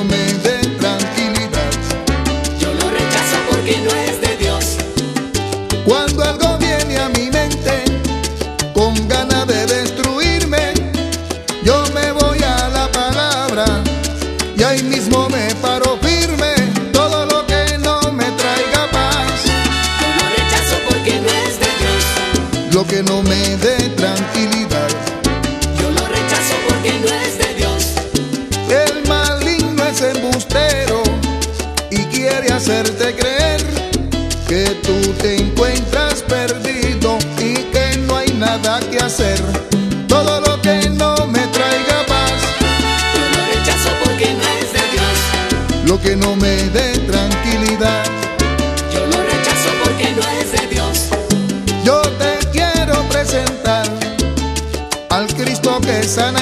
me dé tranquilidad. Yo lo rechazo porque no es de Dios. Cuando algo viene a mi mente con ganas de destruirme, yo me voy a la palabra y ahí mismo me paro firme. Todo lo que no me traiga paz, Yo lo rechazo porque no es de Dios. lo que no me dé tranquilidad. Yo lo rechazo porque no es de Dios. El maligno es embustero y quiere hacerte creer que tú te encuentras perdido y que no hay nada que hacer. Todo lo que no me traiga paz, Yo lo rechazo porque no es de Dios. lo que no me dé tranquilidad. Yo lo rechazo porque no es de Dios. Yo te quiero presentar al Cristo que sana